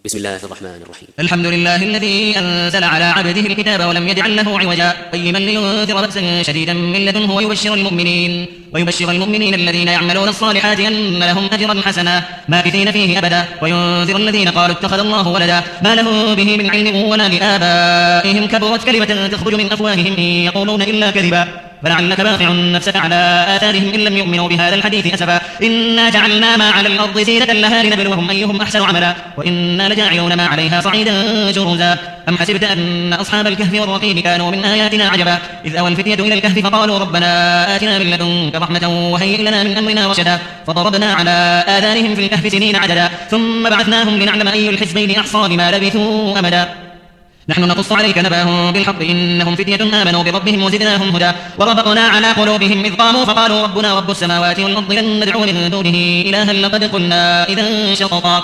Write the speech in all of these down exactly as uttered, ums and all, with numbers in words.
بسم الله الرحمن الرحيم. الحمد لله الذي أنزل على عبده الكتاب ولم يجعل له عوجا قيما لينذر بأسا شديدا من لدنه ويبشر المؤمنين ويبشر المؤمنين الذين يعملون الصالحات أن لهم أجرا حسنا ماكثين فيه أبدا وينذر الذين قالوا اتخذ الله ولدا ما له به من علم ولا لآبائهم كبرت كلمة تخرج من أفواههم إن يقولون إلا كذبا فلعلك باخع نفسك على آثارهم إن لم يؤمنوا بهذا الحديث أسفا إنا جعلنا ما على الأرض زينة لها لنبلوهم أيهم أحسن عملا وإنا لجاعلون ما عليها صعيدا جرزا أم حسبت أن أصحاب الكهف والرقيم كانوا من آياتنا عجبا إذ أوى الفتية إلى الكهف فقالوا ربنا آتنا من لدنك رحمة وهيئ لنا من أمرنا رشدا فضربنا على آذانهم في الكهف سنين عددا ثم بعثناهم لنعلم أي الحزبين أحصى لما لبثوا أمدا نحن نقص عليك نباهم بالحق إنهم فتية آمنوا بربهم وزدناهم هدى وربطنا على قلوبهم إذ قاموا فقالوا ربنا رب السماوات والأرض لن ندعو من دونه إلها لقد قلنا إذا شططا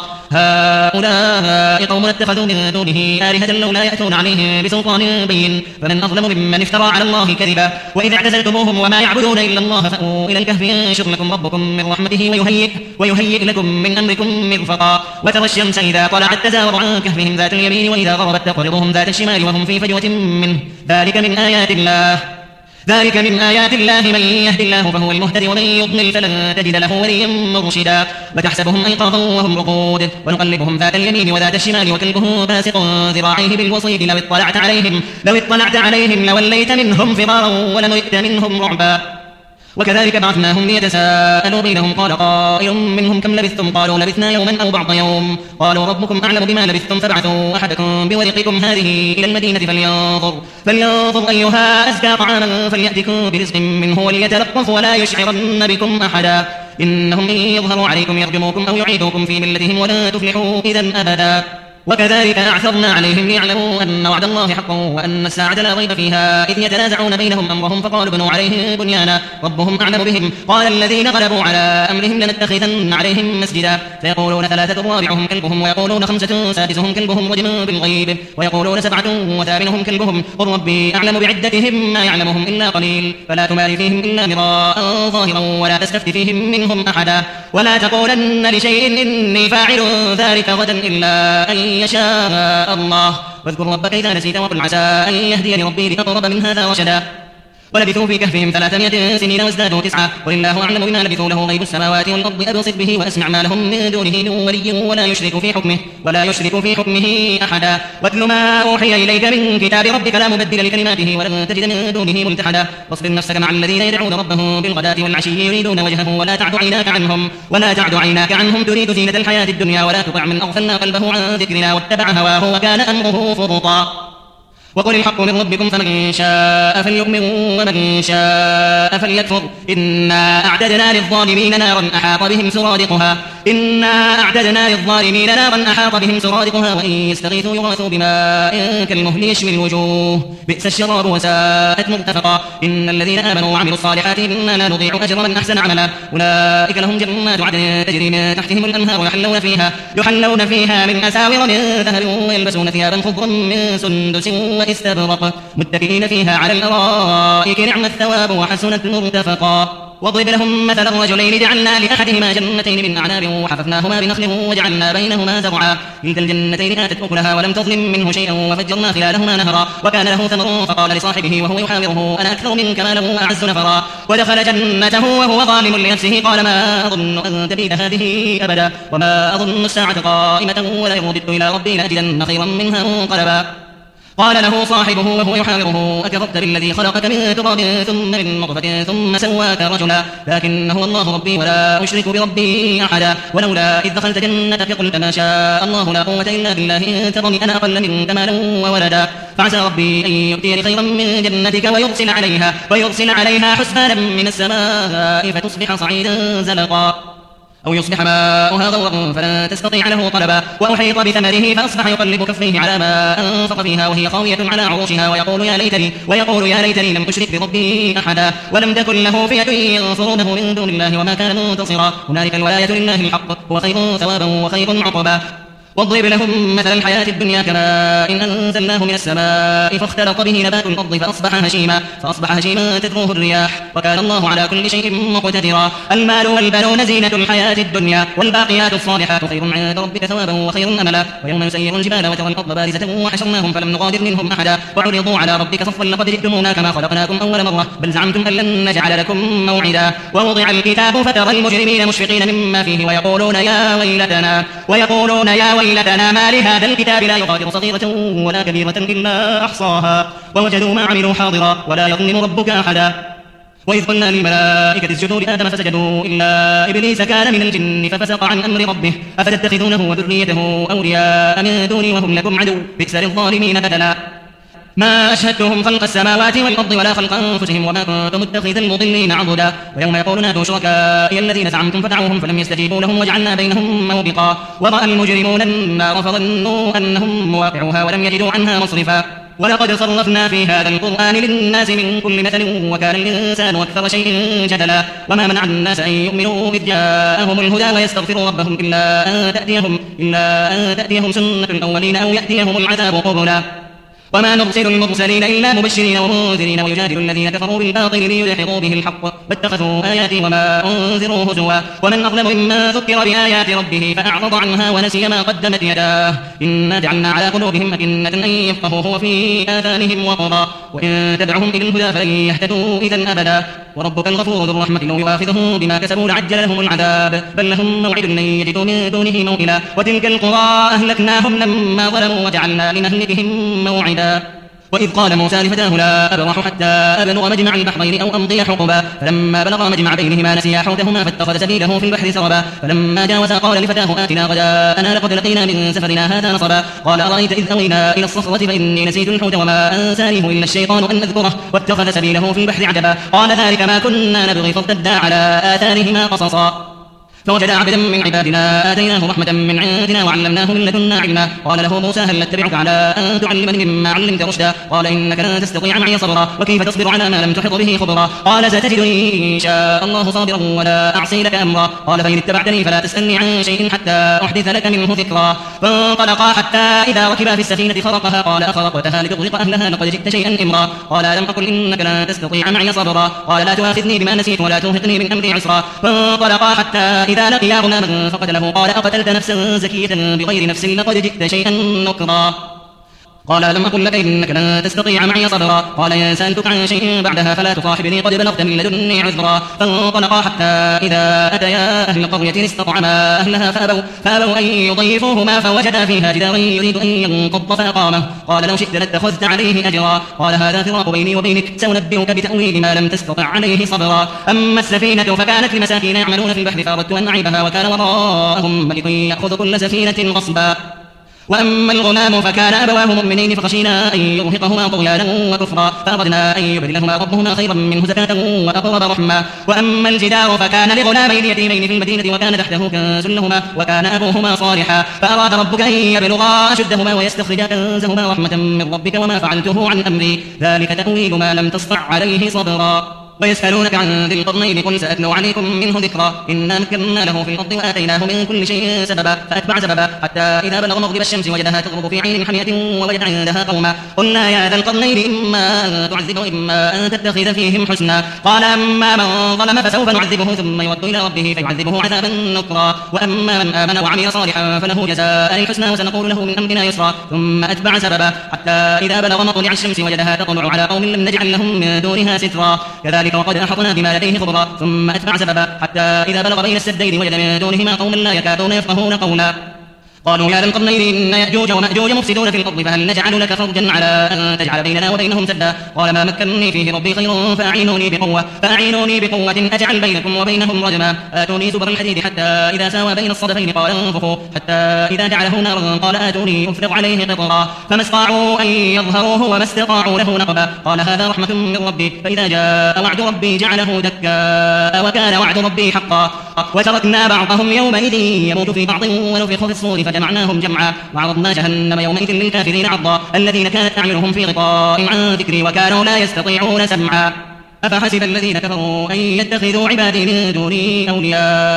هؤلاء قوم اتخذوا من دونه آلهة لولا يأتون عليهم بسلطان بين فمن أظلم ممن افترى على الله كذبا وإذ اعتزلتموهم وما يعبدون إلا الله فأووا إلى الكهف ينشر لكم ربكم من رحمته ويهيئ, ويهيئ لكم من أمركم مرفقا وترى الشمس إذا طلعت تزاور عن كهفهم ذات اليمين وإذا غربت تقرضهم ذات الشمال وهم في فجوة منه ذلك من آيات الله ذلك من آيات الله من يهد الله فهو المهتدي ومن يضلل فلن تجد له وليا مرشدا وتحسبهم أيقاظا وهم رقود ونقلبهم ذات اليمين وذات الشمال وكلبه باسط ذراعيه بالوصيد لو اطلعت عليهم لو اطلعت عليهم لوليت منهم فرارا ولملئت منهم رعبا وكذلك بعثناهم ليتساءلوا بينهم قال قائل منهم كم لبثتم قالوا لبثنا يوما أو بعض يوم قالوا ربكم أعلم بما لبثتم فابعثوا أحدكم بورقكم هذه إلى المدينة فلينظر, فلينظر أيها أزكى طعاما فليأتكم برزق منه وليتلطف ولا يشعرن بكم أحدا إنهم إن يظهروا عليكم يرجموكم أو يعيدوكم في ملتهم ولا تفلحوا إذا أبدا وكذلك أعثرنا عليهم ليعلموا أن وعد الله حق وأن الساعة لا ريب فيها إذ يتنازعون بينهم أمرهم فقالوا بنوا عليهم بنيانا ربهم أعلم بهم قال الذين غلبوا على أمرهم لنتخذن عليهم مسجدا فيقولون ثلاثة رابعهم كلبهم ويقولون خمسة سادسهم كلبهم رجما بالغيب ويقولون سبعة وثامنهم كلبهم قل ربي أعلم بعدتهم ما يعلمهم إلا قليل فلا تماري فيهم إلا مراء ظاهرا ولا تستفت فيهم منهم أحدا ولا تقولن لشيء إني فاعل ذلك غدا إلا أن يشاء الله واذكر ربك إذا نسيت وقل عسى أن يهديني ربي لأقرب من هذا رشدا ولبثوا في كهفهم ثلاثمائة سنين وازدادوا تسعة قل الله أعلم بما لبثوا له غيب السماوات والأرض أبصر به وأسمع ما لهم من دونه من ولي ولا يشرك في حكمه ولا يشرك في حكمه أحدا واتل ما أوحي إليك من كتاب ربك لا مبدل لكلماته ولن تجد من دونه ملتحدا واصبر نفسك مع الذين يدعون ربهم بالغداة والعشي يريدون وجهه ولا تعد عيناك عنهم ولا تعد عيناك عنهم تريد زينة الحياة الدنيا ولا تطع من أغفلنا قلبه عن ذكرنا واتبع هواه وكان أمره فرطا وقل الحق من ربكم فمن شاء فليؤمن ومن شاء فليكفر إنا أعتدنا للظالمين نارا أحاط بهم سرادقها إنا أعتدنا للظالمين نارا أحاط بهم سرادقها وإن يستغيثوا يغاثوا بماء كالمهل يشوي الوجوه بئس الشراب وساءت مرتفقا إن الذين آمنوا وعملوا الصالحات إنا لا نضيع أجر من أحسن عملا أولئك لهم جنات عدن تجري من تحتهم الأنهار يحلون فيها يحلون فيها من أساور من ذهب ويلبسون ثيابا خضرا من سندس واستبرق متكئين فيها على الأرائك نعم الثواب وحسنت مرتفقا واضرب لهم مثل الرجلين جعلنا لأحدهما جنتين من أعناب وحففناهما بنخل وجعلنا بينهما زرعا كلتا الجنتين آتت أكلها ولم تظلم منه شيئا وفجرنا خلالهما نهرا وكان له ثمر فقال لصاحبه وهو يحاوره أنا أكثر منك مالا وأعز نفرا ودخل جنته وهو ظالم لنفسه قال ما أظن أن تبيد هذه أبدا وما أظن الساعة قائمة ولئن رددت إلى ربي لأجدن خيرا منها منقلبا قال له صاحبه وهو يحاوره أكفرت بالذي خلقك من تراب ثم من نطفة ثم سواك رجلا لكن هو الله ربي ولا أشرك بربي أحدا ولولا إذ دخلت جنتك قلت ما شاء الله لا قوة إلا بالله إن ترني أنا أقل منك مالا وولدا فعسى ربي أن يؤتيني خيرا من جنتك ويرسل عليها, ويرسل عليها حسبانا من السماء فتصبح صعيدا زلقا أو يصبح ماؤها غورا فلا تستطيع له طلبا وأحيط بثمره فأصبح يقلب كفيه على ما أنفق فيها وهي خاوية على عروشها ويقول يا ليتني ويقول يا ليتني لم أشرك بربي أحدا ولم تكن له فئة ينصرونه من دون الله وما كان منتصرا هنالك الولاية لله الحق هو خير ثوابا وخير عقبا واضرب لهم مثل الحياة الدنيا كماء إن أنزلناه من السماء فاختلط به نبات الأرض فأصبح هشيما فأصبح هشيما تذروه الرياح وكان الله على كل شيء مقتدرا. المال والبنون زينة الحياة الدنيا والباقيات الصالحات خير عند ربك ثوابا وخير أملا. ويوم نسير الجبال وترى الأرض بارزة وحشرناهم فلم نغادر منهم أحدا وعرضوا على ربك صفا لقد جئتمونا كما خلقناكم أول مرة بل زعمتم أن لن نجعل لكم موعدا. ووضع الكتاب فترى المجرمين مشفقين مما فيه ويقولون يا ويلتنا ويقولون يا ويلتنا ما لهذا الكتاب لا يغادر صغيرة ولا كبيرة إلا أحصاها ووجدوا ما عملوا حاضرا ولا يظلم ربك أحدا. وإذ قلنا للملائكة اسجدوا لآدم فسجدوا إلا إبليس كان من الجن ففسق عن أمر ربه أفتتخذونه وذريته أولياء من دوني وهم لكم عدو بئس للظالمين بدلا. ما أشهدتهم خلق السماوات والأرض ولا خلق أنفسهم وما كنت متخذ المضلين عضدا. ويوم يقول نادوا شركائي الذين زعمتم فدعوهم فلم يستجيبوا لهم وجعلنا بينهم موبقا. ورأى المجرمون النار فظنوا أنهم مواقعوها ولم يجدوا عنها مصرفا. ولقد صرفنا في هذا القرآن للناس من كل مثل وكان الإنسان أكثر شيء جدلا. وما منع الناس أن يؤمنوا إذ جاءهم الهدى ويستغفروا ربهم إلا أن تأتيهم, إلا أن تأتيهم سنة الأولين أو يأتيهم العذاب قبلا. وما نرسل المرسلين إلا مبشرين ومنذرين ويجادل الذين كفروا بالباطل ليدحضوا به الحق واتخذوا آياتي وما أنذروا هزوا. ومن أظلم ممن ذكر بآيات ربه فأعرض عنها ونسي ما قدمت يداه إنا جعلنا على قلوبهم أكنة أن يفقهوه وفي آذانهم وقرا وإن تدعهم إلى الهدى فلن يهتدوا إذا أبدا. وربك الغفور ذو الرحمة لو يؤاخذهم بما كسبوا لعجل لهم العذاب بل لهم موعد لن يجدوا من دونه موئلا. وتلك القرى أهلكناهم لما ظلموا وجعلنا لمهلكهم موعدا. وإذ قال موسى لفتاه لا أبرح حتى أبلغ مجمع البحرين أو أمضي حقبا فلما بلغ مجمع بينهما نسيا حوتهما فاتخذ سبيله في البحر سربا. فلما جاوزا قال لفتاه آتنا غداءنا لقد لقينا من سفرنا هذا نصبا. قال أرأيت إذ أوينا إلى الصخرة فإني نسيت الحوت وما أنسانيه إلا الشيطان أن أذكره واتخذ سبيله في البحر عجبا. قال ذلك ما كنا نبغي فارتدا على آثارهما قصصا. فوجدا عبدا من عبادنا آتيناه رحمة من عندنا وعلمناه من لدنا علما. قال له موسى هل أتبعك على أن تعلمني مما علمت رشدا. قال إنك لن تستطيع معي صبرا وكيف تصبر على ما لم تحط به خبرا. قال ستجدني إن شاء الله صابرا ولا أعصي لك أمرا. قال فإن اتبعتني فلا تسألني عن شيء حتى أحدث لك منه ذكرا. فانطلقا حتى إذا ركبا في السفينة خرقها قال أخرقتها لتغرق أهلها لقد جئت شيئا إمرا. قال ألم أقل إنك لن تستطيع معي صبرا. قال لا تؤاخذني بما نسيت ولا ترهقني من أمري عسرا. فانطلقا حتى إذا لقيا غلاما فقتله قال أقتلت نفسا زكية بغير نفس لقد جئت شيئا نكرا. قال ألم أقل لك إنك لن تستطيع معي صبرا. قال إن سألتك عن شيء بعدها فلا تصاحبني قد بلغت من لدني عذرا. فانطلقا حتى إذا أتيا أهل قرية استطعما أهلها فأبوا, فأبوا أن يضيفوهما فوجدا فيها جدارا يريد أن ينقض فأقامه. قال لو شئت لاتخذت عليه أجرا. قال هذا فراق بيني وبينك سأنبئك بتأويل ما لم تستطع عليه صبرا. أما السفينة فكانت لمساكين يعملون في البحر فأردت أن أعيبها وكان وراءهم ملك يأخذ كل سفينة غصبا. وأما الغلام فكان أبواه مؤمنين فخشينا أن يرهقهما طغيانا وكفرا فأردنا أن يبدلهما ربهما خيرا منه زكاة وأقرب رحما. وأما الجدار فكان لغلامين يتيمين في المدينة وكان تحته كنز لهما وكان أبوهما صالحا. فأراد ربك أن يبلغا أشدهما ويستخرجا كنزهما رحمة من ربك وما فعلته عن أمري ذلك تأويل ما لم تسطع عليه صبرا. ويسألونك عن ذي القرنين قل سأتلو عليكم منه ذكرا. إنا مكنا له في الأرض وآتيناه من كل شيء سببا فأتبع سببا حتى إذا بلغ مغرب الشمس وجدها تغرب في عين حمية ووجد عندها قوما. قلنا يا ذا القرنين إما أن تعذب وإما أن تتخذ فيهم حسنا. قال أما من ظلم فسوف نعذبه ثم يرد إلى ربه فيعذبه عذابا نكرا. وأما من آمن وعمل صالحا فله جزاء الحسنى وسنقول له من أمرنا يسرا. ثم أتبع سببا حتى إذا بلغ مطلع الشمس وجدها تطلع على قوم لم نجعل لهم من دونها سترا. كذلك وقد أحطنا بما لديه خبرا. ثم أتبع سببا حتى إذا بلغ بين السدين وجد من دونهما قوما لا يكادون يفقهون قولا. قالوا يا ذا القرنين إن يأجوج ومأجوج مفسدون في الأرض فهل نجعل لك فرجا على أن تجعل بيننا وبينهم سدا. قال ما مكنني فيه ربي خير فأعينوني بقوة فأعينوني بقوة أجعل بينكم وبينهم رجما. آتوني زبر الحديد حتى إذا ساوى بين الصدفين قال انفخوا حتى إذا جعله نارا قال آتوني أفرغ عليه قطرا. فما استطاعوا أن يظهروه وما استطاعوا له نقبا. قال هذا رحمة من ربي فإذا جاء وعد ربي جعله دكا وكان وعد ربي حقا. وتركنا بعضهم يومئذ يموت في بعض ونفخ في الصور فجمعناهم جمعا. وعرضنا جهنم يومئذ للكافرين عرضا الذين كانت أعينهم في غطاء عن ذكري وكانوا لا يستطيعون سمعا. أفحسب الذين كفروا أن يتخذوا عبادي من دوني أولياء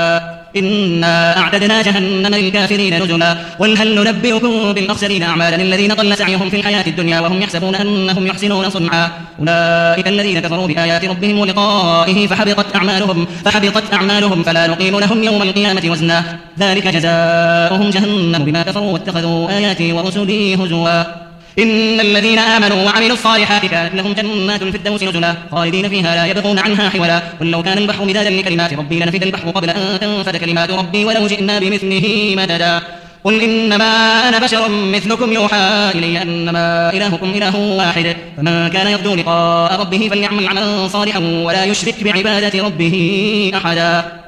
إنا أعتدنا جهنم للكافرين نزلا قل هل ننبئكم بالأخسرين أعمالا الذين ضل سعيهم في الحياة الدنيا وهم يحسبون أنهم يحسنون صنعا أولئك الذين كفروا بآيات ربهم ولقائه فحبطت أعمالهم فحبطت أعمالهم فلا نقيم لهم يوم القيامة وزنا ذلك جزاؤهم جهنم بما كفروا واتخذوا آياتي ورسلي هزوا إن الذين آمنوا وعملوا الصالحات كانت لهم جنات الفردوس نزلا خالدين فيها لا يبغون عنها حولا قل لو كان البحر مدادا لكلمات ربي لنفد البحر قبل أن تنفد كلمات ربي ولو جئنا بمثله مددا قل إنما أنا بشر مثلكم يوحى إلي أنما إلهكم إله واحد فمن كان يرجو لقاء ربه فليعمل عملا صالحا ولا يشرك بعبادة ربه أحدا.